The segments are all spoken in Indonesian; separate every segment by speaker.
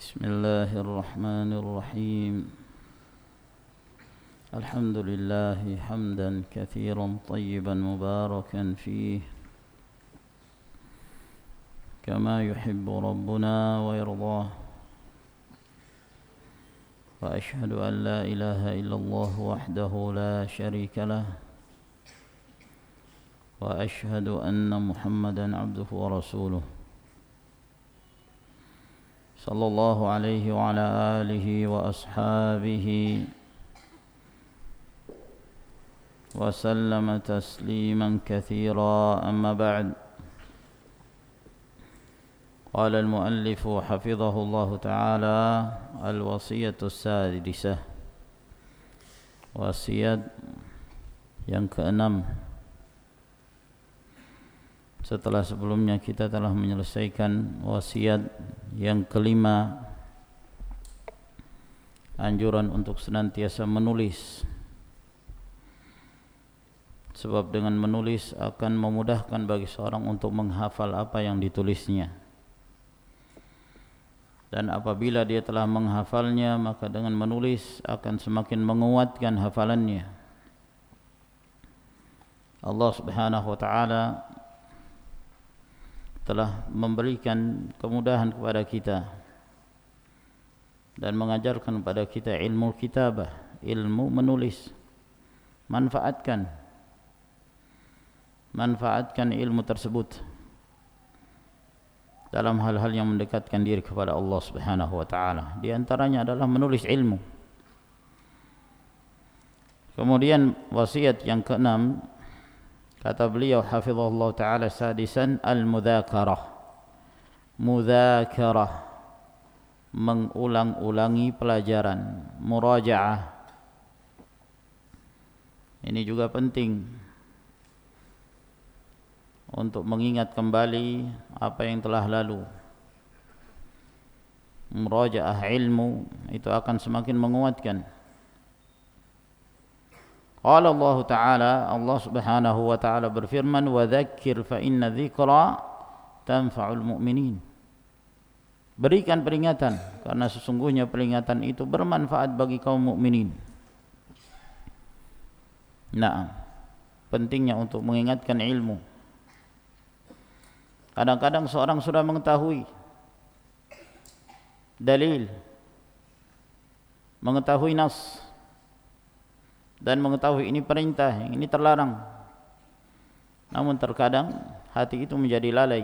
Speaker 1: بسم الله الرحمن الرحيم. الحمد لله حمدا كثيرا طيبا مباركا فيه كما يحب ربنا ويرضاه، وأشهد أن لا إله إلا الله وحده لا شريك له، وأشهد أن محمدا عبده ورسوله صلى الله عليه وعلى آله وأصحابه وسلم تسليما كثيرا. أما بعد، قال المؤلف حفظه الله تعالى: الوصية السادسة، wasiat yang keenam. Setelah sebelumnya kita telah menyelesaikan wasiat yang kelima, anjuran untuk senantiasa menulis, sebab dengan menulis akan memudahkan bagi seorang untuk menghafal apa yang ditulisnya, dan apabila dia telah menghafalnya maka dengan menulis akan semakin menguatkan hafalannya. Allah Subhanahu wa ta'ala telah memberikan kemudahan kepada kita dan mengajarkan kepada kita ilmu kitabah, ilmu menulis. Manfaatkan ilmu tersebut dalam hal-hal yang mendekatkan diri kepada Allah Subhanahu wa ta'ala. Di antaranya adalah menulis ilmu. Kemudian wasiat yang keenam, kata beliau hafizahullah ta'ala, sadisan al-mudzakarah. Mudzakarah, mengulang-ulangi pelajaran. Muraja'ah, ini juga penting untuk mengingat kembali apa yang telah lalu. Muraja'ah ilmu itu akan semakin menguatkan. Qala Allah Ta'ala, Allah Subhanahu wa ta'ala berfirman: wa dzakir fa inna dzikra tanfa'ul mu'minin. Berikan peringatan, karena sesungguhnya peringatan itu bermanfaat bagi kaum mukminin. Nah, pentingnya untuk mengingatkan ilmu. Kadang-kadang seorang sudah mengetahui dalil, mengetahui nas, dan mengetahui ini perintah, ini terlarang, namun terkadang hati itu menjadi lalai,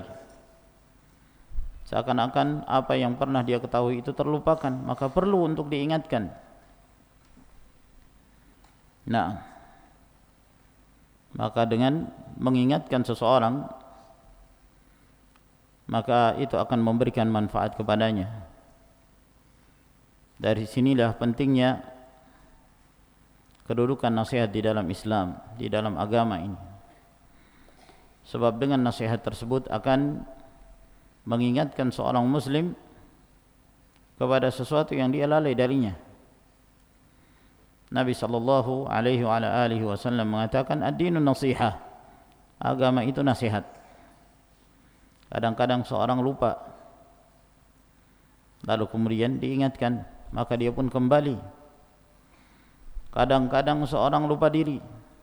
Speaker 1: seakan-akan apa yang pernah dia ketahui itu terlupakan. Maka perlu untuk diingatkan. Nah, maka dengan mengingatkan seseorang, maka itu akan memberikan manfaat kepadanya. Dari sinilah pentingnya kedudukan nasihat di dalam Islam, di dalam agama ini. Sebab dengan nasihat tersebut akan mengingatkan seorang muslim kepada sesuatu yang dia lalai darinya. Nabi sallallahu alaihi wasallam mengatakan, ad-dinu nasihah, agama itu nasihat. Kadang-kadang seorang lupa, lalu kemudian diingatkan, maka dia pun kembali. Kadang-kadang seorang lupa diri.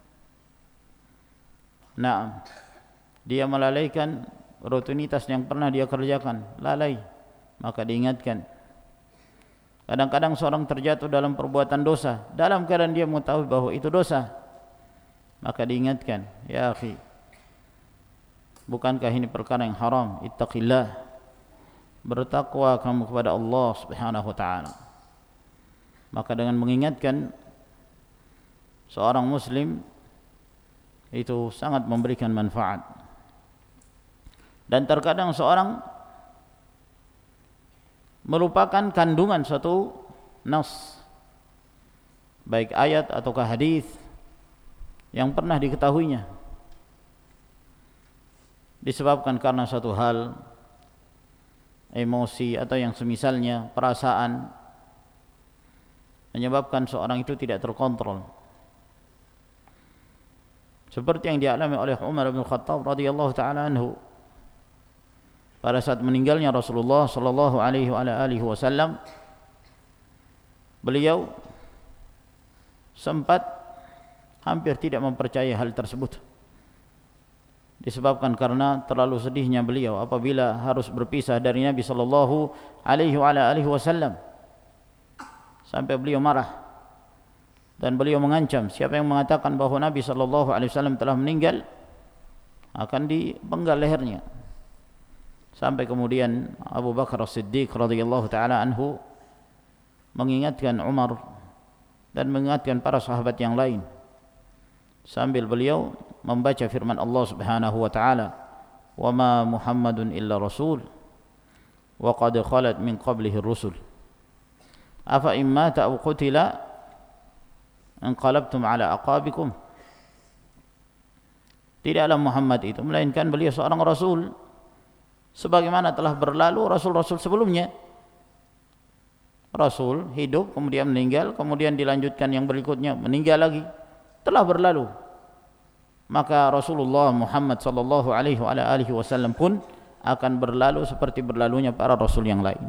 Speaker 1: Nah, dia melalaikan rutinitas yang pernah dia kerjakan, lalai, maka diingatkan. Kadang-kadang seorang terjatuh dalam perbuatan dosa, dalam keadaan dia mengetahui bahwa itu dosa, maka diingatkan, ya akhi, bukankah ini perkara yang haram? Ittaqillah, bertakwa kamu kepada Allah Subhanahu wa ta'ala. Maka dengan mengingatkan seorang muslim itu sangat memberikan manfaat. Dan terkadang seorang melupakan kandungan suatu nas, baik ayat ataukah hadis yang pernah diketahuinya, disebabkan karena satu hal, emosi atau yang semisalnya, perasaan, menyebabkan seorang itu tidak terkontrol. Seperti yang dialami oleh Umar bin Khattab radhiyallahu ta'ala anhu pada saat meninggalnya Rasulullah sallallahu alaihi wasallam, beliau sempat hampir tidak mempercayai hal tersebut, disebabkan karena terlalu sedihnya beliau apabila harus berpisah dari Nabi sallallahu alaihi wasallam, sampai beliau marah dan beliau mengancam siapa yang mengatakan bahwa Nabi sallallahu alaihi wasallam telah meninggal akan dipenggal lehernya. Sampai kemudian Abu Bakar As-Siddiq radhiyallahu taala anhu mengingatkan Umar dan mengingatkan para sahabat yang lain, sambil beliau membaca firman Allah Subhanahu wa taala, "Wa ma Muhammadun illa rasul wa qad khalat min qablihi ar-rusul afa in mata aw qutila anqalabtum ala aqabikum." Tidaklah Muhammad itu melainkan beliau seorang rasul, sebagaimana telah berlalu rasul-rasul sebelumnya. Rasul hidup, kemudian meninggal, kemudian dilanjutkan yang berikutnya, meninggal lagi, telah berlalu. Maka Rasulullah Muhammad sallallahu alaihi wasallam pun akan berlalu seperti berlalunya para rasul yang lain.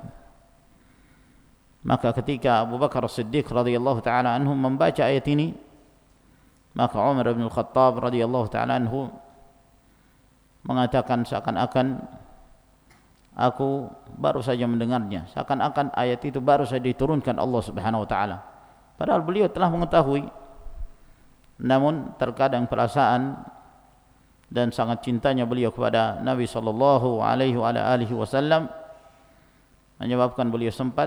Speaker 1: Maka ketika Abu Bakar As-Siddiq radhiyallahu taala anhu membaca ayat ini, maka Umar bin Al-Khattab radhiyallahu taala anhu mengatakan seakan-akan aku baru saja mendengarnya, seakan-akan ayat itu baru saja diturunkan Allah Subhanahu wa taala. Padahal beliau telah mengetahui, namun terkadang perasaan dan sangat cintanya beliau kepada Nabi sallallahu alaihi wasallam menyebabkan beliau sempat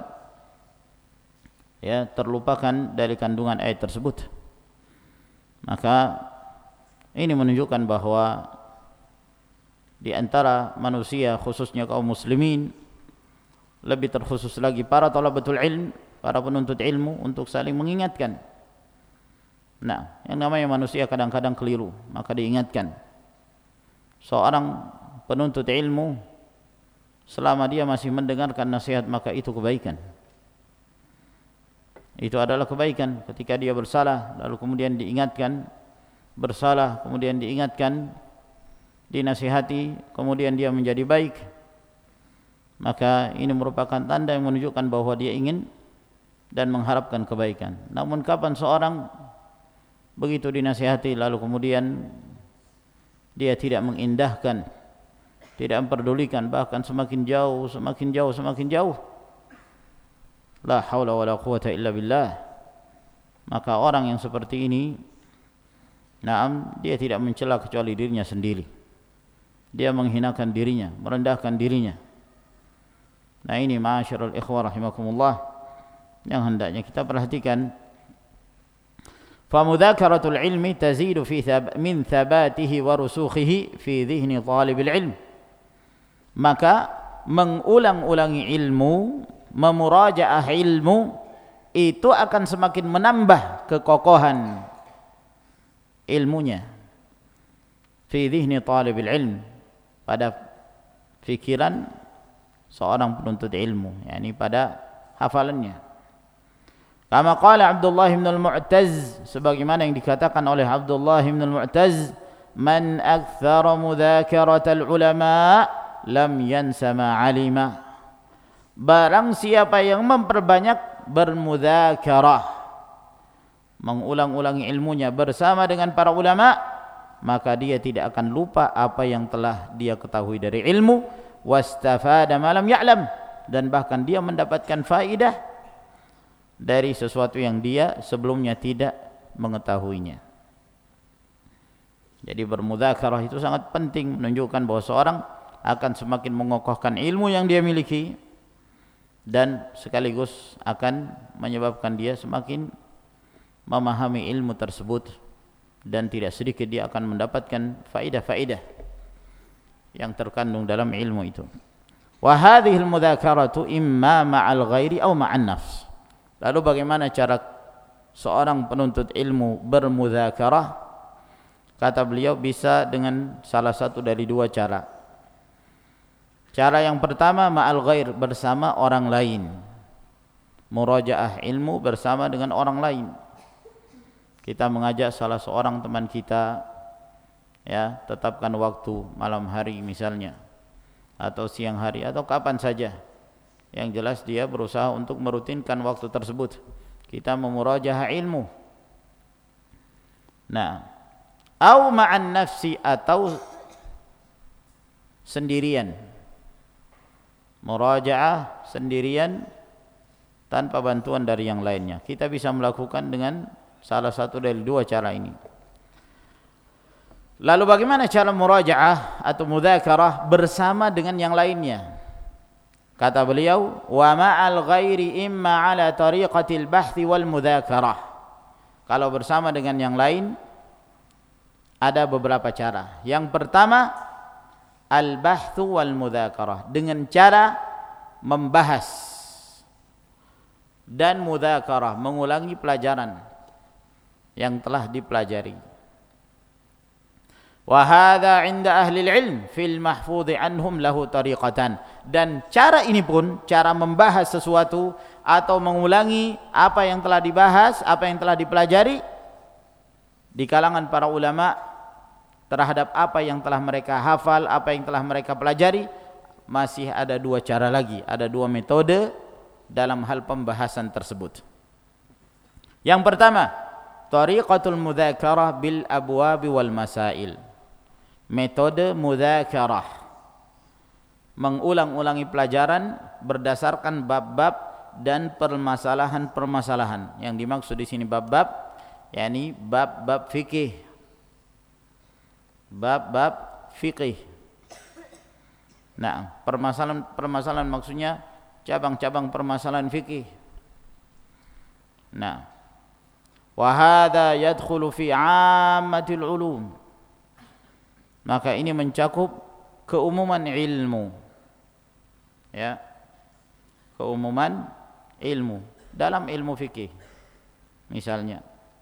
Speaker 1: terlupakan dari kandungan ayat tersebut. Maka ini menunjukkan bahwa di antara manusia, khususnya kaum muslimin, lebih terkhusus lagi para thalabatul ilm, para penuntut ilmu, untuk saling mengingatkan. Nah, yang namanya manusia kadang-kadang keliru, maka diingatkan. Seorang penuntut ilmu, selama dia masih mendengarkan nasihat, maka itu kebaikan. Itu adalah kebaikan. Ketika dia bersalah lalu kemudian diingatkan, bersalah kemudian diingatkan, dinasihati, kemudian dia menjadi baik, maka ini merupakan tanda yang menunjukkan bahwa dia ingin dan mengharapkan kebaikan. Namun kapan seorang begitu dinasihati lalu kemudian dia tidak mengindahkan, tidak memperdulikan, bahkan semakin jauh, la haula wala quwata illa billah, maka orang yang seperti ini, dia tidak mencela kecuali dirinya sendiri. Dia menghinakan dirinya, merendahkan dirinya. Nah, ini ma'asyiral ikhwah rahimakumullah yang hendaknya kita perhatikan. Fa mudhakaratul ilmi tazidu min thabatihi wa rusukhihi fi dhihni talibil ilm. Maka mengulang-ulangi ilmu, memurajaah ilmu, itu akan semakin menambah kekokohan ilmunya fi dhihni talibil ilm, pada fikiran seorang penuntut ilmu, yakni pada hafalannya. Kama qala Abdullah bin Al-Mu'taz, sebagaimana yang dikatakan oleh Abdullah bin Al-Mu'taz, man aktsara mudhakaratal ulama lam yansa ma 'alima. Barang siapa yang memperbanyak bermudzakarah, mengulang-ulangi ilmunya bersama dengan para ulama, maka dia tidak akan lupa apa yang telah dia ketahui dari ilmu, wastafada ma lam ya'lam, dan bahkan dia mendapatkan faidah dari sesuatu yang dia sebelumnya tidak mengetahuinya. Jadi bermudzakarah itu sangat penting, menunjukkan bahwa seorang akan semakin mengokohkan ilmu yang dia miliki, dan sekaligus akan menyebabkan dia semakin memahami ilmu tersebut, dan tidak sedikit dia akan mendapatkan faidah-faidah yang terkandung dalam ilmu itu. Wa hadhihi al-mudzakaratu imma ma'al ghairi aw ma'an nafs. Lalu bagaimana cara seorang penuntut ilmu bermudzakarah? Kata beliau, bisa dengan salah satu dari dua cara. Cara yang pertama, ma'al ghair, bersama orang lain. Murajaah ilmu bersama dengan orang lain. Kita mengajak salah seorang teman kita, tetapkan waktu malam hari misalnya, atau siang hari atau kapan saja. Yang jelas dia berusaha untuk merutinkan waktu tersebut. Kita memurajaah ilmu. Nah, au ma'an nafsi, atau sendirian. Murajaah sendirian tanpa bantuan dari yang lainnya. Kita bisa melakukan dengan salah satu dari dua cara ini. Lalu bagaimana cara murajaah atau mudzakarah bersama dengan yang lainnya? Kata beliau, wa ma'al ghairi imma ala tariqatil bahthi wal mudzakarah. Kalau bersama dengan yang lain ada beberapa cara. Yang pertama, al-bahthu wal mudzakarah, dengan cara membahas, dan mudzakarah, mengulangi pelajaran yang telah dipelajari. Wa hadza 'inda ahli al-'ilm fil mahfudhi anhum lahu tariqatan. Dan cara ini pun, cara membahas sesuatu atau mengulangi apa yang telah dibahas, apa yang telah dipelajari di kalangan para ulama terhadap apa yang telah mereka hafal, apa yang telah mereka pelajari, masih ada dua cara lagi, ada dua metode dalam hal pembahasan tersebut. Yang pertama, tariqatul mudzakarah bil abwab wal masail. Metode mudzakarah, mengulang-ulangi pelajaran berdasarkan bab-bab dan permasalahan-permasalahan. Yang dimaksud di sini bab-bab, yakni bab-bab fikih. Bab-bab fikih. Nah, permasalahan maksudnya cabang-cabang permasalahan fikih. Nah, wa hadza yadkhulu fi 'ammatil ulum. Maka ini mencakup keumuman ilmu. Ya. Keumuman ilmu dalam ilmu fikih misalnya,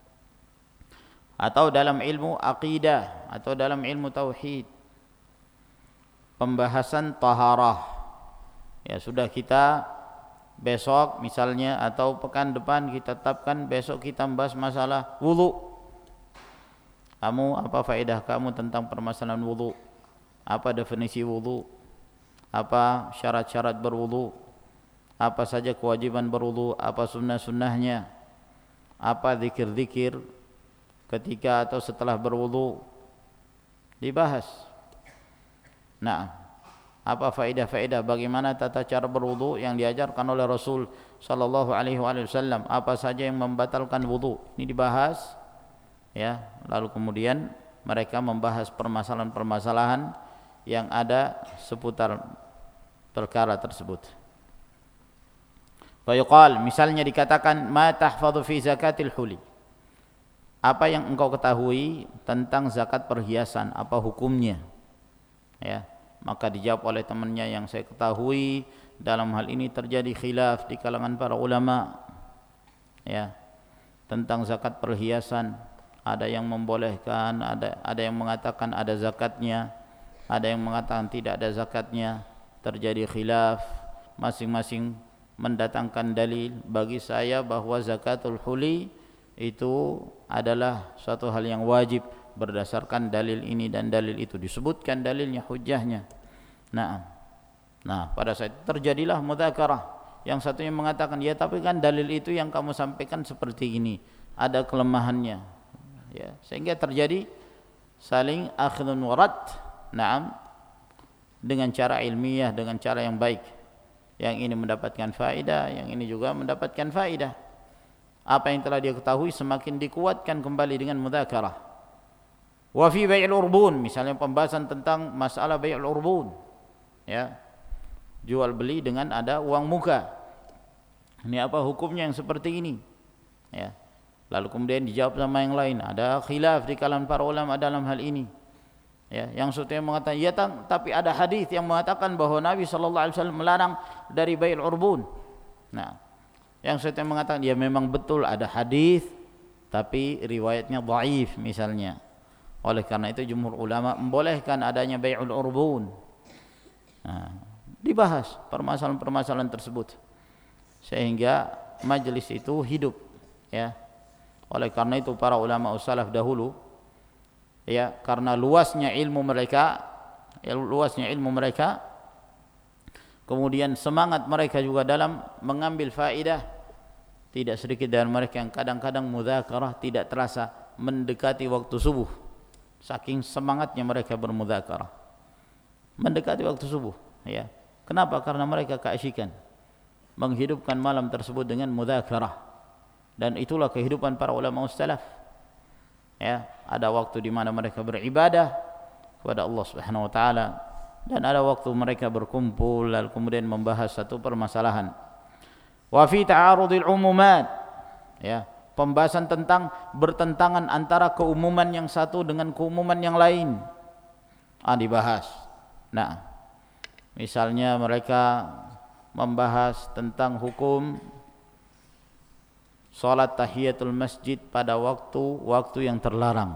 Speaker 1: atau dalam ilmu aqidah, atau dalam ilmu tauhid. Pembahasan taharah. Ya, sudah kita besok misalnya atau pekan depan kita tetapkan besok kita membahas masalah wudu. Kamu, apa faedah kamu tentang permasalahan wudu? Apa definisi wudu? Apa syarat-syarat berwudu? Apa saja kewajiban berwudu? Apa sunnah-sunnahnya? Apa zikir-zikir ketika atau setelah berwudu? Dibahas. Nah, apa faedah-faedah, bagaimana tata cara berwudu yang diajarkan oleh Rasul sallallahu alaihi wasallam? Apa saja yang membatalkan wudu? Ini dibahas. Ya, lalu kemudian mereka membahas permasalahan-permasalahan yang ada seputar perkara tersebut. Fa yuqal, misalnya dikatakan ma tahfadhu fi zakatil huli. Apa yang engkau ketahui tentang zakat perhiasan, apa hukumnya? Ya, maka dijawab oleh temannya, yang saya ketahui dalam hal ini terjadi khilaf di kalangan para ulama, ya, tentang zakat perhiasan. Ada yang membolehkan, ada yang mengatakan ada zakatnya, ada yang mengatakan tidak ada zakatnya. Terjadi khilaf, masing-masing mendatangkan dalil. Bagi saya bahwa zakatul huli itu adalah suatu hal yang wajib berdasarkan dalil ini dan dalil itu, disebutkan dalilnya, hujjahnya. Nah, pada saat itu terjadilah mudzakarah. Yang satunya mengatakan, ya tapi kan dalil itu yang kamu sampaikan seperti ini, ada kelemahannya. Ya, sehingga terjadi saling akhdun wa rad, na'am, dengan cara ilmiah, dengan cara yang baik. Yang ini mendapatkan faedah, yang ini juga mendapatkan faedah. Apa yang telah dia ketahui semakin dikuatkan kembali dengan mudzakarah. Wa fi bai'il urbun, misalnya pembahasan tentang masalah bai'il urbun. Ya. Jual beli dengan ada uang muka. Ini apa hukumnya yang seperti ini? Ya. Lalu kemudian dijawab sama yang lain. Ada khilaf di kalangan para ulama dalam hal ini. Ya, yang satunya mengatakan, ya tapi ada hadis yang mengatakan bahwa Nabi SAW melarang dari bai'il urbun. Nah, yang satunya mengatakan, ya memang betul ada hadis, tapi riwayatnya dhaif misalnya. Oleh karena itu jumhur ulama membolehkan adanya bai'ul urbun. Nah, dibahas permasalahan-permasalahan tersebut sehingga majelis itu hidup, ya. Oleh karena itu para ulama salaf dahulu, ya, karena luasnya ilmu mereka, Kemudian semangat mereka juga dalam mengambil faedah. Tidak sedikit dari mereka yang kadang-kadang mudzakarah tidak terasa mendekati waktu subuh. Saking semangatnya mereka bermudzakarah. Mendekati waktu subuh, ya. Kenapa? Karena mereka keasyikan menghidupkan malam tersebut dengan mudzakarah. Dan itulah kehidupan para ulama salaf. Ya, ada waktu di mana mereka beribadah kepada Allah Subhanahu wa taala dan ada waktu mereka berkumpul lalu kemudian membahas satu permasalahan. Wa fi ta'arudil umumat, ya, pembahasan tentang bertentangan antara keumuman yang satu dengan keumuman yang lain dibahas. Nah, misalnya mereka membahas tentang hukum salat tahiyatul masjid pada waktu yang terlarang.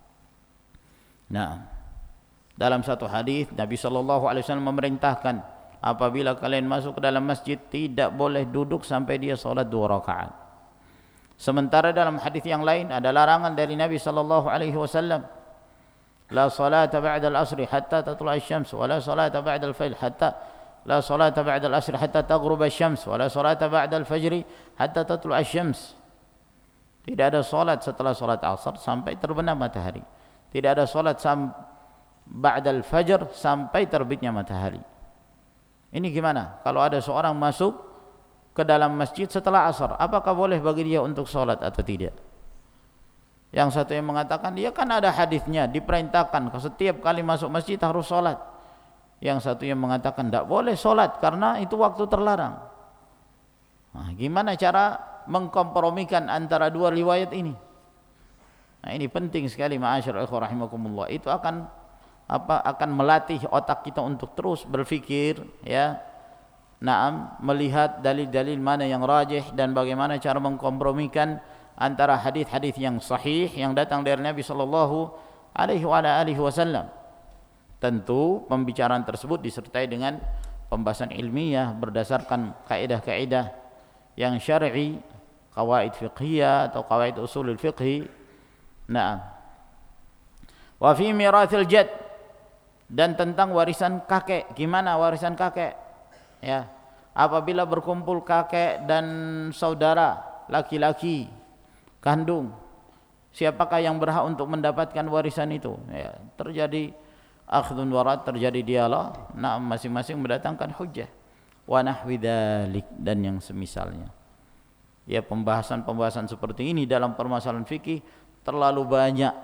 Speaker 1: Nah, dalam satu hadis Nabi sallallahu alaihi wasallam memerintahkan apabila kalian masuk ke dalam masjid tidak boleh duduk sampai dia salat 2 rakaat. Sementara dalam hadis yang lain ada larangan dari Nabi sallallahu alaihi wasallam, la salata ba'da al-'asr hatta tatlu'a asy-syams wa la salata ba'da al-fajr hatta la salata ba'da al-'asr hatta taghruba asy-syams wa la salata ba'da al-fajr hatta tatlu'a asy-syams. Tidak ada salat setelah salat asar sampai terbenam matahari. Tidak ada salat ba'da al-fajr sampai terbitnya matahari. Ini gimana? Kalau ada seorang masuk ke dalam masjid setelah asar, apakah boleh bagi dia untuk salat atau tidak? Yang satu yang mengatakan, dia kan ada hadisnya diperintahkan setiap kali masuk masjid harus salat. Yang satu yang mengatakan tidak boleh salat karena itu waktu terlarang. Nah, gimana cara mengkompromikan antara dua riwayat ini? Nah, ini penting sekali ma'asyiral ikhwah rahimakumullah. Itu akan melatih otak kita untuk terus berfikir, ya. Naam, melihat dalil-dalil mana yang rajih dan bagaimana cara mengkompromikan antara hadis-hadis yang sahih yang datang dari Nabi sallallahu alaihi wasallam. Tentu pembicaraan tersebut disertai dengan pembahasan ilmiah berdasarkan kaidah-kaidah yang syar'i, qawaid fiqhiyah atau qawaid usulul fiqhi. Naam. Wa fi mirathil jad, dan tentang warisan kakek. Gimana warisan kakek? Ya, apabila berkumpul kakek dan saudara laki-laki kandung, siapakah yang berhak untuk mendapatkan warisan itu? Ya, terjadi akhdun warad, terjadi dialog. Nah, masing-masing mendatangkan hujjah. Wa nahwi dzalik, dan yang semisalnya. Ya, pembahasan-pembahasan seperti ini dalam permasalahan fikih terlalu banyak.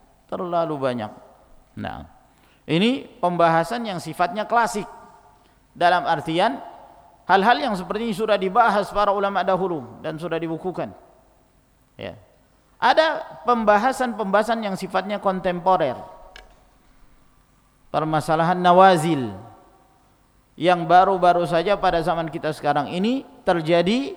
Speaker 1: Nah, ini pembahasan yang sifatnya klasik. Dalam artian hal-hal yang seperti ini sudah dibahas para ulama dahulu dan sudah dibukukan. Ya. Ada pembahasan-pembahasan yang sifatnya kontemporer. Permasalahan nawazil yang baru-baru saja pada zaman kita sekarang ini terjadi,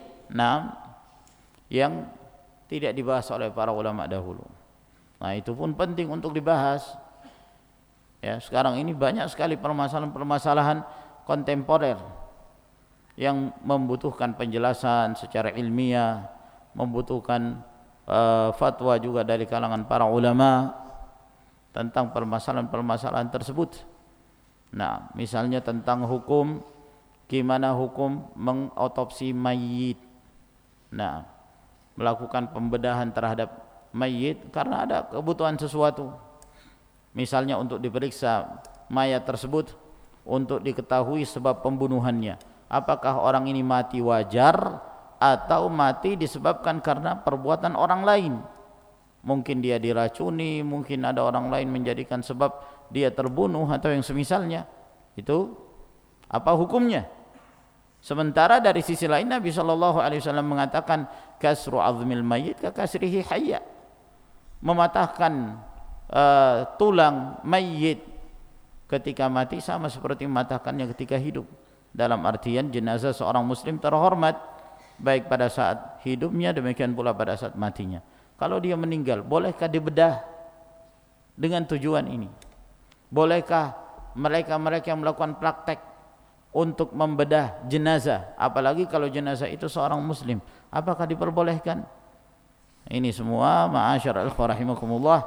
Speaker 1: yang tidak dibahas oleh para ulama dahulu. Nah, itu pun penting untuk dibahas. Ya, sekarang ini banyak sekali permasalahan-permasalahan kontemporer yang membutuhkan penjelasan secara ilmiah, membutuhkan fatwa juga dari kalangan para ulama tentang permasalahan-permasalahan tersebut. Nah, misalnya tentang hukum, gimana hukum mengotopsi mayit. Nah, melakukan pembedahan terhadap mayit karena ada kebutuhan sesuatu. Misalnya untuk diperiksa mayat tersebut untuk diketahui sebab pembunuhannya. Apakah orang ini mati wajar atau mati disebabkan karena perbuatan orang lain? Mungkin dia diracuni, mungkin ada orang lain menjadikan sebab dia terbunuh atau yang semisalnya. Itu apa hukumnya? Sementara dari sisi lain Nabi sallallahu alaihi wasallam mengatakan kasru azmil mayyit ka kasrihi hayya. Mematahkan tulang mayit ketika mati sama seperti mematahkannya ketika hidup. Dalam artian jenazah seorang muslim terhormat baik pada saat hidupnya demikian pula pada saat matinya. Kalau dia meninggal, bolehkah dibedah dengan tujuan ini? Bolehkah mereka yang melakukan praktek untuk membedah jenazah, apalagi kalau jenazah itu seorang muslim, apakah diperbolehkan? Ini semua ma'asyiral ikhwah rahimakumullah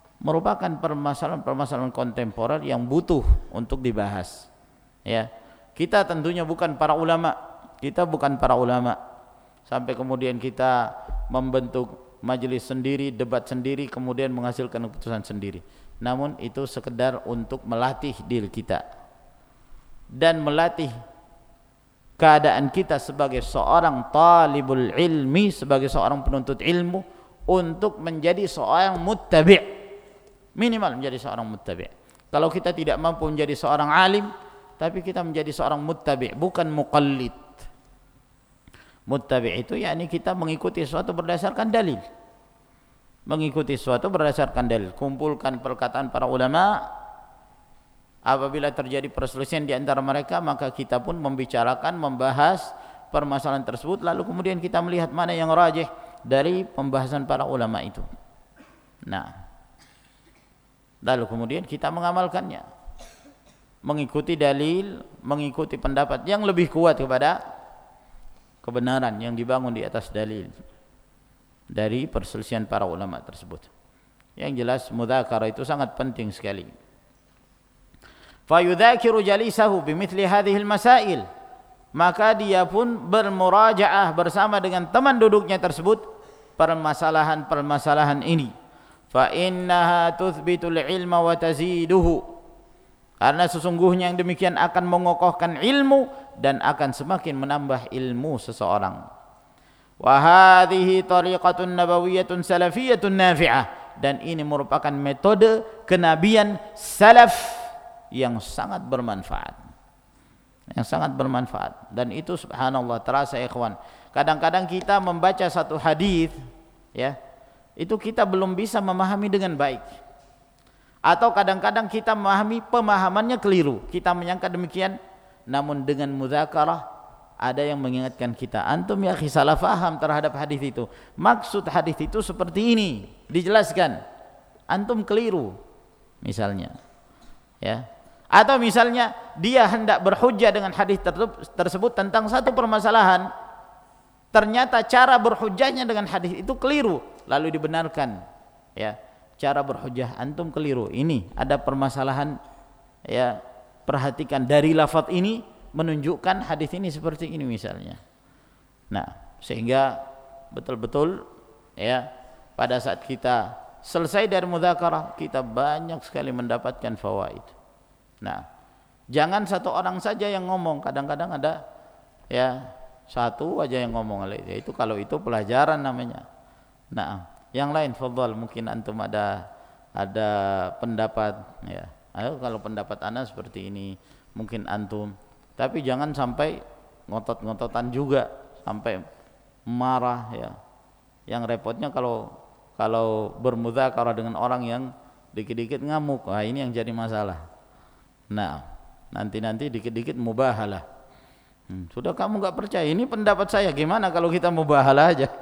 Speaker 1: merupakan permasalahan-permasalahan kontemporer yang butuh untuk dibahas. Ya. Kita tentunya bukan para ulama. Kita bukan para ulama. Sampai kemudian kita membentuk majelis sendiri, debat sendiri, kemudian menghasilkan keputusan sendiri. Namun itu sekedar untuk melatih diri kita dan melatih keadaan kita sebagai seorang talibul ilmi, sebagai seorang penuntut ilmu, untuk menjadi seorang muttabi', minimal menjadi seorang muttabi'. Kalau kita tidak mampu menjadi seorang alim, tapi kita menjadi seorang muttabi', bukan muqallid. Muttabi' itu yakni kita mengikuti sesuatu berdasarkan dalil. Mengikuti sesuatu berdasarkan dalil. Kumpulkan perkataan para ulama. Apabila terjadi perselisihan di antara mereka, maka kita pun membicarakan, membahas permasalahan tersebut, lalu kemudian kita melihat mana yang rajih dari pembahasan para ulama itu. Nah, lalu kemudian kita mengamalkannya, mengikuti dalil, mengikuti pendapat yang lebih kuat kepada kebenaran yang dibangun di atas dalil dari perselisihan para ulama tersebut. Yang jelas mudzakarah itu sangat penting sekali. Fayudzakiru jalisahu bimithli hadhil masail, maka dia pun bermurajaah bersama dengan teman duduknya tersebut permasalahan-permasalahan ini. Fa innaha tuthbitul ilma wa taziduhu, karena sesungguhnya yang demikian akan mengokohkan ilmu dan akan semakin menambah ilmu seseorang. Wa hadhihi tariqatun nabawiyyatun salafiyyatun nafi'ah, dan ini merupakan metode kenabian salaf yang sangat bermanfaat. Yang sangat bermanfaat, dan itu subhanallah terasa ikhwan. Kadang-kadang kita membaca satu hadis, ya, itu kita belum bisa memahami dengan baik. Atau kadang-kadang kita memahami pemahamannya keliru. Kita menyangka demikian, namun dengan mudzakarah ada yang mengingatkan kita, antum ya akhi salah faham terhadap hadis itu. Maksud hadis itu seperti ini, dijelaskan. Antum keliru misalnya. Ya. Atau misalnya dia hendak berhujjah dengan hadis tersebut tentang satu permasalahan, ternyata cara berhujjahnya dengan hadis itu keliru, lalu dibenarkan. Ya, cara berhujjah antum keliru. Ini ada permasalahan, ya, perhatikan dari lafaz ini menunjukkan hadis ini seperti ini misalnya. Nah, sehingga betul-betul, ya, pada saat kita selesai dari mudzakarah, kita banyak sekali mendapatkan fawaid. Nah, jangan satu orang saja yang ngomong. Kadang-kadang ada, ya, satu aja yang ngomong. Itu kalau itu pelajaran namanya. Nah, yang lain fadhal, mungkin antum ada pendapat, ya. Ayo, kalau pendapat ana seperti ini, mungkin antum. Tapi jangan sampai ngotot-ngototan juga, sampai marah, ya. Yang repotnya kalau bermudzakarah dengan orang yang dikit-dikit ngamuk, wah ini yang jadi masalah. Nah, nanti dikit-dikit mubahalah. Sudah kamu enggak percaya, ini pendapat saya, gimana kalau kita mubahalah aja?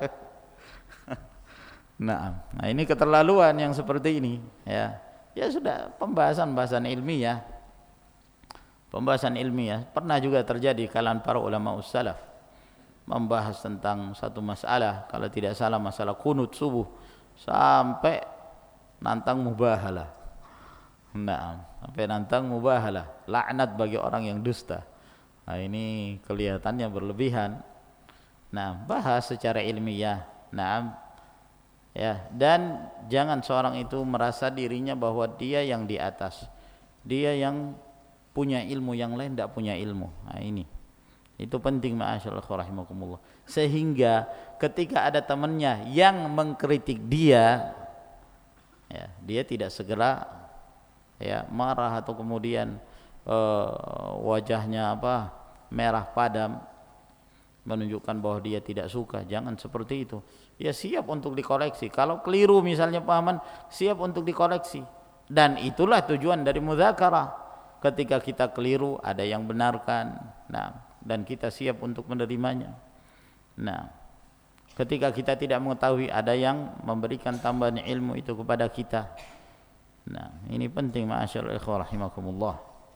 Speaker 1: Nah, ini keterlaluan yang seperti ini, ya. Ya sudah, pembahasan ilmiah. Pembahasan ilmiah pernah juga terjadi kalangan para ulama ussalaf, membahas tentang satu masalah, kalau tidak salah masalah kunut subuh, sampai nantang mubahalah. Nah, sampai nantang mubahalah, laknat bagi orang yang dusta. Nah, ini kelihatannya berlebihan. Nah, bahas secara ilmiah. Nah, ya, dan jangan seorang itu merasa dirinya bahwa dia yang di atas, dia yang punya ilmu, yang lain tidak punya ilmu. Nah, ini itu penting, ma'asyallah rahimakumullah. Sehingga ketika ada temannya yang mengkritik dia, ya, dia tidak segera, ya, marah atau kemudian wajahnya merah padam, menunjukkan bahwa dia tidak suka. Jangan seperti itu. Ya, siap untuk dikoreksi. Kalau keliru misalnya pahaman, siap untuk dikoreksi. Dan itulah tujuan dari mudzakarah. Ketika kita keliru, ada yang benarkan. Nah, dan kita siap untuk menerimanya. Nah, ketika kita tidak mengetahui, ada yang memberikan tambahan ilmu itu kepada kita. Nah, ini penting, ma'asyarul ikhwah rahimakumullah.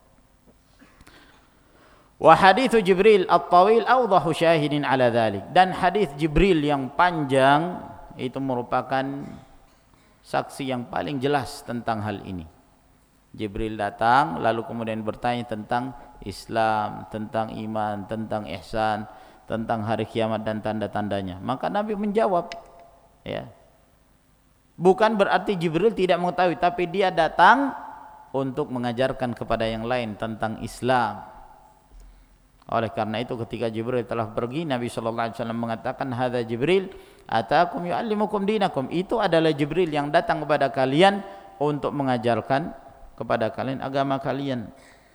Speaker 1: Wa hadits Jibril at-tawil awdahu syahidin ala dzalik, dan hadis Jibril yang panjang itu merupakan saksi yang paling jelas tentang hal ini. Jibril datang lalu kemudian bertanya tentang Islam, tentang iman, tentang ihsan, tentang hari kiamat dan tanda-tandanya. Maka Nabi menjawab, ya. Bukan berarti Jibril tidak mengetahui, tapi dia datang untuk mengajarkan kepada yang lain tentang Islam. Oleh karena itu ketika Jibril telah pergi, Nabi sallallahu alaihi wasallam mengatakan, "Hadza Jibril ataakum yu'allimukum dinakum." Itu adalah Jibril yang datang kepada kalian untuk mengajarkan kepada kalian agama kalian.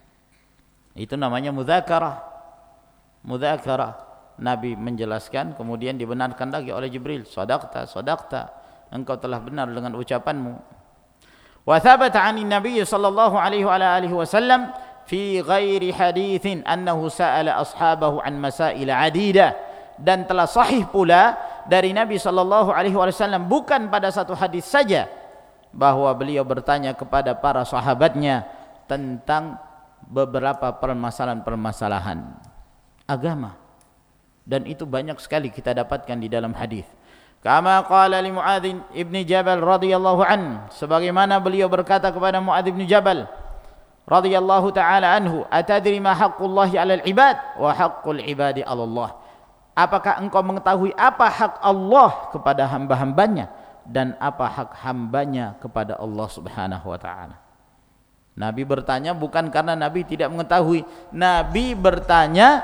Speaker 1: Itu namanya mudzakarah. Mudzakarah. Nabi menjelaskan, kemudian dibenarkan lagi oleh Jibril. Shadaqta, shadaqta. Engkau telah benar dengan ucapanmu. Wa thabata 'ani Nabi sallallahu alaihi wa alihi wasallam fi ghairi haditsin annahu sa'ala ashabahu an masail 'adidah, dan telah sahih pula dari Nabi sallallahu alaihi wasallam bukan pada satu hadis saja bahwa beliau bertanya kepada para sahabatnya tentang beberapa permasalahan-permasalahan agama, dan itu banyak sekali kita dapatkan di dalam hadis. Kama qala li Muadz ibn Jabal radhiyallahu an, sebagaimana beliau berkata kepada Muadz ibn Jabal radhiyallahu taala anhu, atadri ma haqqullahi 'alal ibad wa haqqul ibadi 'ala Allah. Apakah engkau mengetahui apa hak Allah kepada hamba-hambanya dan apa hak hambanya kepada Allah Subhanahu wa taala? Nabi bertanya bukan karena Nabi tidak mengetahui. Nabi bertanya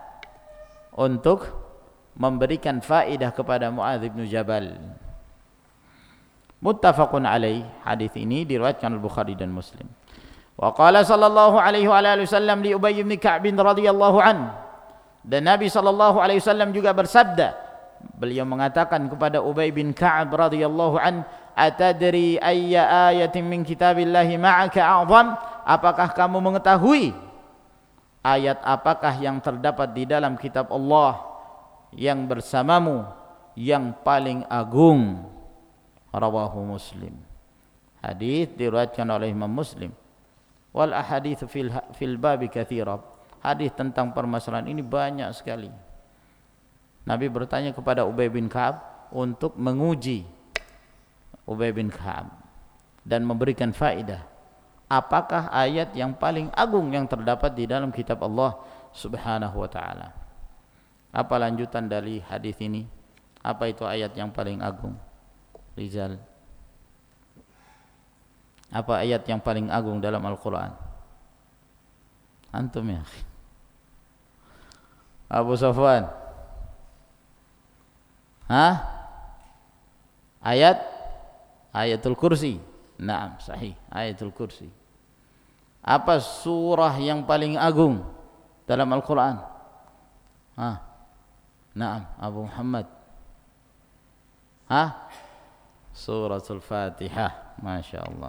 Speaker 1: untuk memberikan faedah kepada Muadz bin Jabal. Muttafaqun alaih. Hadis ini diriwayatkan Al-Bukhari dan Muslim. Wa qala sallallahu alaihi wa alihi wasallam li Ubay bin Ka'b radhiyallahu an. Dan Nabi sallallahu alaihi wasallam juga bersabda, beliau mengatakan kepada Ubay bin Ka'b radhiyallahu an, atadri ayya ayatin min kitabillahi ma'aka a'zam? Apakah kamu mengetahui ayat apakah yang terdapat di dalam kitab Allah yang bersamamu yang paling agung? Rawahu Muslim. Hadis diriwayatkan oleh Imam Muslim. Wal ahadits fil babi katsira. Hadis tentang permasalahan ini banyak sekali. Nabi bertanya kepada Ubay bin Ka'ab untuk menguji Ubay bin Ka'ab dan memberikan faedah. Apakah ayat yang paling agung yang terdapat di dalam kitab Allah Subhanahu wa taala? Apa lanjutan dari hadis ini? Apa itu ayat yang paling agung? Rizal. Apa ayat yang paling agung dalam Al-Quran? Antum ya. Abu Safwan. Ayatul Kursi. Naam, sahih. Ayatul Kursi. Apa surah yang paling agung dalam Al-Quran? Naam, Abu Muhammad. Suratul Fatihah. Masya Allah.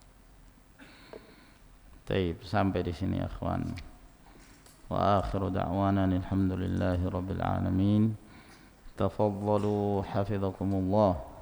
Speaker 1: Baik, sampai di sini ya akhwan. Wa akhiru da'wana alhamdulillahi rabbil alamin. Tafaddalu hafizakumullah.